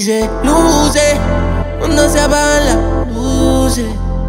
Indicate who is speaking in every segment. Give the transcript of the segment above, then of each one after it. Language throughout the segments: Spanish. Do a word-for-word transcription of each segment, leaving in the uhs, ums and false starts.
Speaker 1: se luce cuando se apagan las luces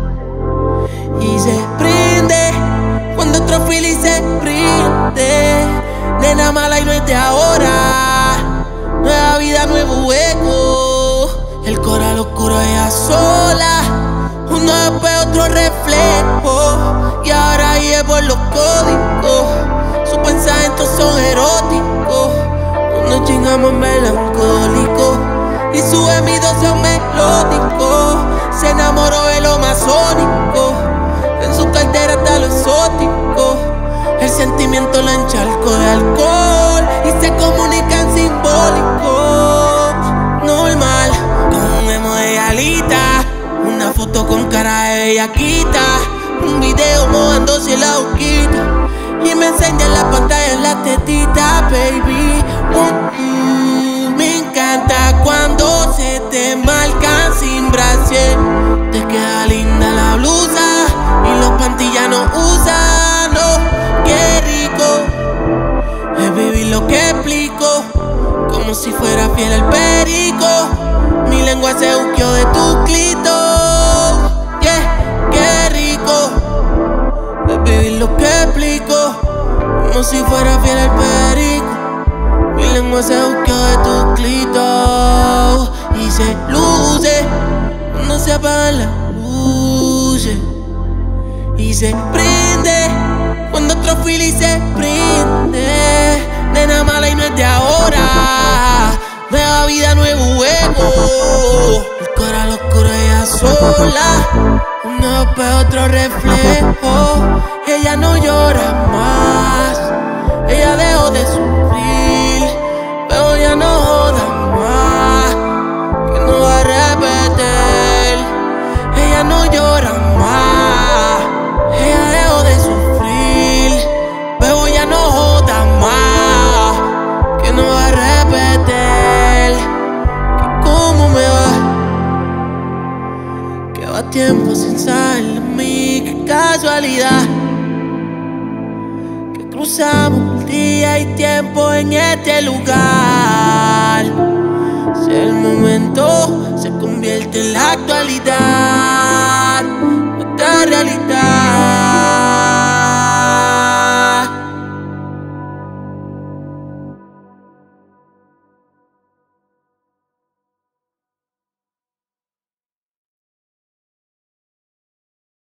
Speaker 1: y se prende cuando otro fili se prende. Nena mala y no es de ahora, nueva vida, nuevo hueco. El coral oscuro ella sola, uno después otro reflejo. Y ahora vive por los códigos, sus pensamientos son eróticos. Nos chingamos melancólicos y sus gemidos son melódicos. Se enamoró de lo masónico, en su cartera está lo exótico. El sentimiento lo encharcó de alcohol y se comunican simbólicos. Normal, con un emo de alita, una foto con cara de bellaquita, un video mojándose la boquita y me enseña en la pantalla en la tetita, baby. Mm, mm, me encanta cuando se te marcan sin brasier. Te queda linda la blusa y los panty ya no usan. Oh, qué rico es vivir lo que explico, como si fuera fiel al perico. Mi lengua se buqueó de tu clito. Yeah, qué rico es vivir lo que explico, como si fuera fiel al perico. Mi lengua se buqueó de tu clito y se luce cuando se apagan las luces y se prende cuando otro fili se prende. Nena mala y no es de ahora, nueva vida, nuevo hueco. El coral oscuro ella sola, uno después otro reflejo. Ella no llora más, ella dejó de sufrir, pero ya no joda más, que no va a repetir. Ella no llora más, ella dejó de sufrir, pero ya no joda más, que no va a repetir. Que cómo me va, que va tiempo sin saber de mí, qué casualidad cruzamos el día y tiempo en este lugar. Si el momento se convierte en la actualidad.